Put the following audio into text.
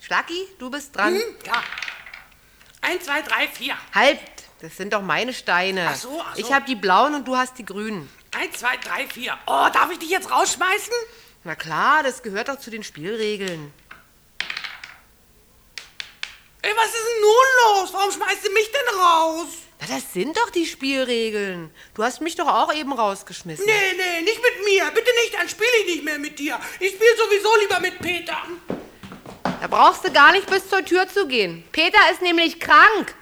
Schlacki, du bist dran. Ja. 1, 2, 3, 4. Halt, das sind doch meine Steine. Ach so. Ich habe die blauen und du hast die grünen. 1, 2, 3, 4. Oh, darf ich dich jetzt rausschmeißen? Na klar, das gehört doch zu den Spielregeln. Ey, was ist denn nun los? Warum schmeißt du mich denn raus? Na, das sind doch die Spielregeln. Du hast mich doch auch eben rausgeschmissen. Nee, nicht mit mir. Bitte nicht, dann spiele ich nicht mehr mit dir. Ich spiele sowieso lieber mit Peter. Da brauchst du gar nicht bis zur Tür zu gehen. Peter ist nämlich krank.